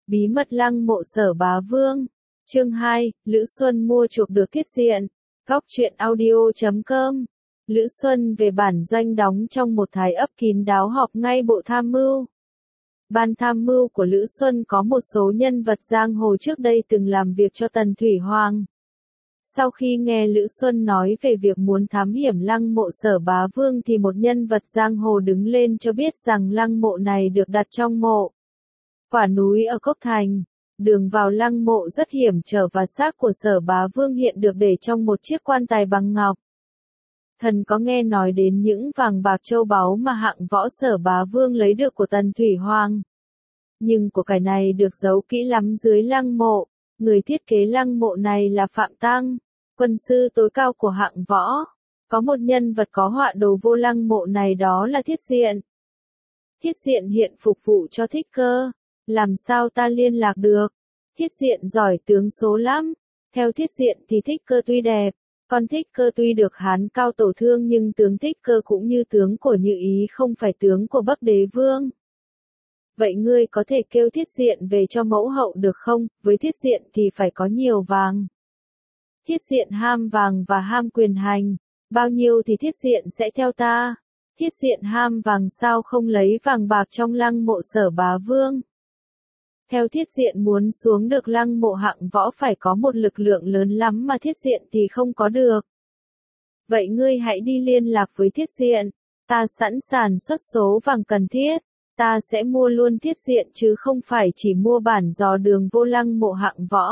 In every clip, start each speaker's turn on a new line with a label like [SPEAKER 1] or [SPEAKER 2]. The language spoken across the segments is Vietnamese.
[SPEAKER 1] Bí mật lăng mộ Sở Bá Vương. Chương 2, Lữ Xuân mua chuộc được Thiết Diện. Góc truyện audio.com. Lữ Xuân về bản doanh đóng trong một thái ấp kín đáo họp ngay bộ tham mưu. Ban tham mưu của Lữ Xuân có một số nhân vật giang hồ trước đây từng làm việc cho Tần Thủy Hoàng. Sau khi nghe Lữ Xuân nói về việc muốn thám hiểm lăng mộ Sở Bá Vương thì một nhân vật giang hồ đứng lên cho biết rằng lăng mộ này được đặt trong mộ quả núi ở Cốc Thành. Đường vào lăng mộ rất hiểm trở và xác của Sở Bá Vương hiện được để trong một chiếc quan tài bằng ngọc. Thần có nghe nói đến những vàng bạc châu báu mà hạng võ Sở Bá Vương lấy được của Tần Thủy Hoàng. Nhưng của cải này được giấu kỹ lắm dưới lăng mộ. Người thiết kế lăng mộ này là Phạm Tăng, quân sư tối cao của hạng võ. Có một nhân vật có họa đồ vô lăng mộ này, đó là Thiết Diện. Thiết Diện hiện phục vụ cho Thích Cơ. Làm sao ta liên lạc được? Thiết Diện giỏi tướng số lắm. Theo Thiết Diện thì Thích Cơ tuy đẹp, còn Thích Cơ tuy được Hán Cao Tổ thương, nhưng tướng Thích Cơ cũng như tướng của Như Ý, không phải tướng của Bắc Đế Vương. Vậy ngươi có thể kêu Thiết Diện về cho mẫu hậu được không? Với Thiết Diện thì phải có nhiều vàng. Thiết Diện ham vàng và ham quyền hành. Bao nhiêu thì Thiết Diện sẽ theo ta. Thiết Diện ham vàng, sao không lấy vàng bạc trong lăng mộ Sở Bá Vương? Theo Thiết Diện muốn xuống được lăng mộ hạng võ phải có một lực lượng lớn lắm mà Thiết Diện thì không có được. Vậy ngươi hãy đi liên lạc với Thiết Diện. Ta sẵn sàng xuất số vàng cần thiết. Ta sẽ mua luôn Thiết Diện chứ không phải chỉ mua bản dò đường vô lăng mộ hạng võ.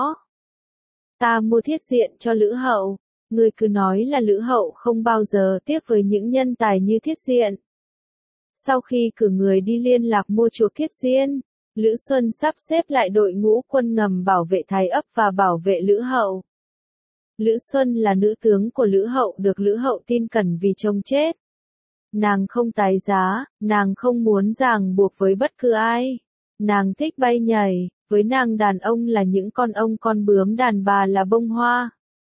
[SPEAKER 1] Ta mua Thiết Diện cho Lữ hậu. Ngươi cứ nói là Lữ hậu không bao giờ tiếc với những nhân tài như Thiết Diện. Sau khi cử người đi liên lạc mua chuộc Thiết Diện, Lữ Xuân sắp xếp lại đội ngũ quân ngầm bảo vệ thái ấp và bảo vệ Lữ hậu. Lữ Xuân là nữ tướng của Lữ hậu, được Lữ hậu tin cẩn vì chồng chết. Nàng không tái giá, nàng không muốn ràng buộc với bất cứ ai. Nàng thích bay nhảy, với nàng đàn ông là những con ong con bướm, đàn bà là bông hoa.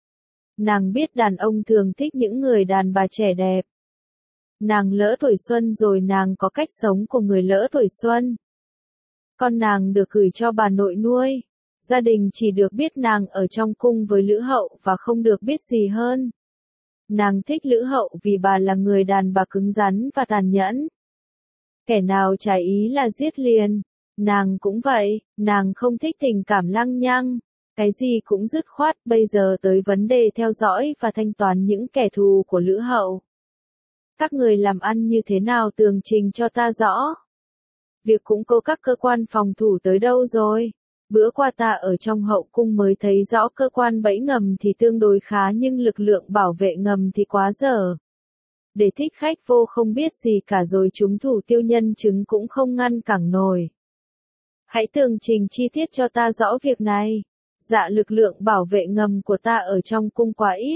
[SPEAKER 1] Nàng biết đàn ông thường thích những người đàn bà trẻ đẹp. Nàng lỡ tuổi xuân rồi, nàng có cách sống của người lỡ tuổi xuân. Con nàng được gửi cho bà nội nuôi. Gia đình chỉ được biết nàng ở trong cung với Lữ hậu và không được biết gì hơn. Nàng thích Lữ hậu vì bà là người đàn bà cứng rắn và tàn nhẫn. Kẻ nào trái ý là giết liền. Nàng cũng vậy, nàng không thích tình cảm lăng nhăng. Cái gì cũng dứt khoát. Bây giờ tới vấn đề theo dõi và thanh toán những kẻ thù của Lữ hậu. Các người làm ăn như thế nào, tường trình cho ta rõ. Việc củng cố các cơ quan phòng thủ tới đâu rồi? Bữa qua ta ở trong hậu cung mới thấy rõ cơ quan bẫy ngầm thì tương đối khá, nhưng lực lượng bảo vệ ngầm thì quá dở. Để thích khách vô không biết gì cả rồi chúng thủ tiêu nhân chứng cũng không ngăn cản nổi. Hãy tường trình chi tiết cho ta rõ việc này. Dạ, lực lượng bảo vệ ngầm của ta ở trong cung quá ít.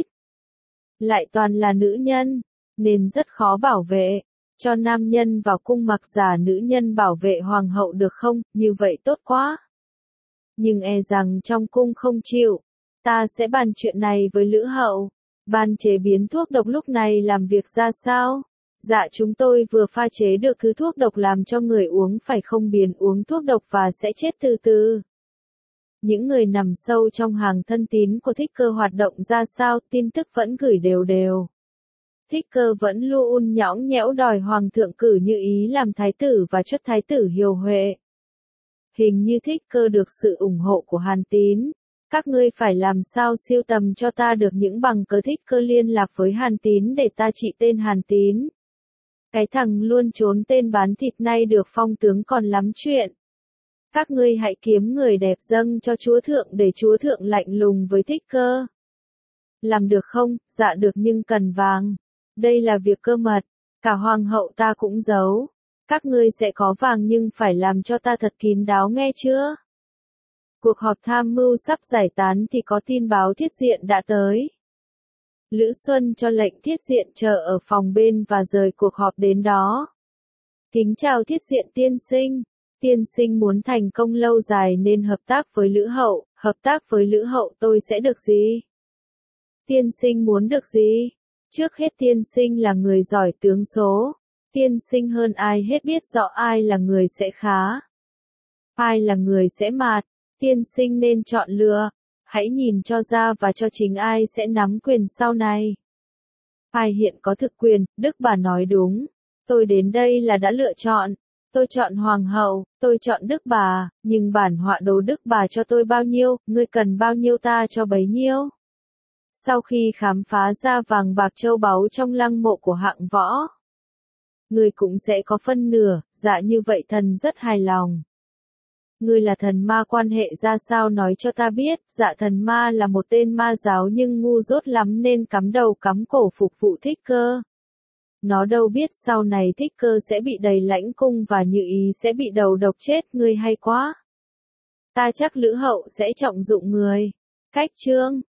[SPEAKER 1] Lại toàn là nữ nhân, nên rất khó bảo vệ. Cho nam nhân vào cung mặc giả nữ nhân bảo vệ hoàng hậu được không? Như vậy tốt quá. Nhưng e rằng trong cung không chịu. Ta sẽ bàn chuyện này với Lữ hậu. Ban chế biến thuốc độc lúc này làm việc ra sao? Dạ, chúng tôi vừa pha chế được thứ thuốc độc làm cho người uống phải không biến uống thuốc độc và sẽ chết từ từ. Những người nằm sâu trong hàng thân tín của Thích Cơ hoạt động ra sao? Tin tức vẫn gửi đều đều. Thích Cơ vẫn luôn nhõng nhẽo đòi hoàng thượng cử Như Ý làm thái tử và chuất thái tử Hiều Huệ. Hình như Thích Cơ được sự ủng hộ của Hàn Tín. Các ngươi phải làm sao siêu tầm cho ta được những bằng cớ Thích Cơ liên lạc với Hàn Tín để ta trị tên Hàn Tín. Cái thằng luôn trốn tên bán thịt nay được phong tướng còn lắm chuyện. Các ngươi hãy kiếm người đẹp dâng cho chúa thượng để chúa thượng lạnh lùng với Thích Cơ. Làm được không? Dạ được, nhưng cần vàng. Đây là việc cơ mật, cả hoàng hậu ta cũng giấu. Các ngươi sẽ có vàng nhưng phải làm cho ta thật kín đáo, nghe chưa? Cuộc họp tham mưu sắp giải tán thì có tin báo Thiết Diện đã tới. Lữ Xuân cho lệnh Thiết Diện chờ ở phòng bên và rời cuộc họp đến đó. Kính chào Thiết Diện tiên sinh. Tiên sinh muốn thành công lâu dài nên hợp tác với Lữ hậu. Hợp tác với Lữ hậu tôi sẽ được gì? Tiên sinh muốn được gì? Trước hết tiên sinh là người giỏi tướng số. Tiên sinh hơn ai hết biết rõ ai là người sẽ khá. Ai là người sẽ mạt? Tiên sinh nên chọn lựa. Hãy nhìn cho ra và cho chính ai sẽ nắm quyền sau này. Ai hiện có thực quyền, Đức bà nói đúng. Tôi đến đây là đã lựa chọn. Tôi chọn hoàng hậu, tôi chọn Đức bà, nhưng bản họa đồ Đức bà cho tôi bao nhiêu, ngươi cần bao nhiêu ta cho bấy nhiêu. Sau khi khám phá ra vàng bạc châu báu trong lăng mộ của Hạng Võ, ngươi cũng sẽ có phân nửa, dạ như vậy thần rất hài lòng. Ngươi là thần ma quan hệ ra sao nói cho ta biết, dạ thần ma là một tên ma giáo nhưng ngu dốt lắm nên cắm đầu cắm cổ phục vụ Thích Cơ. Nó đâu biết sau này Thích Cơ sẽ bị đầy lãnh cung và Như Ý sẽ bị đầu độc chết, ngươi hay quá. Ta chắc Lữ Hậu sẽ trọng dụng người. Cách chương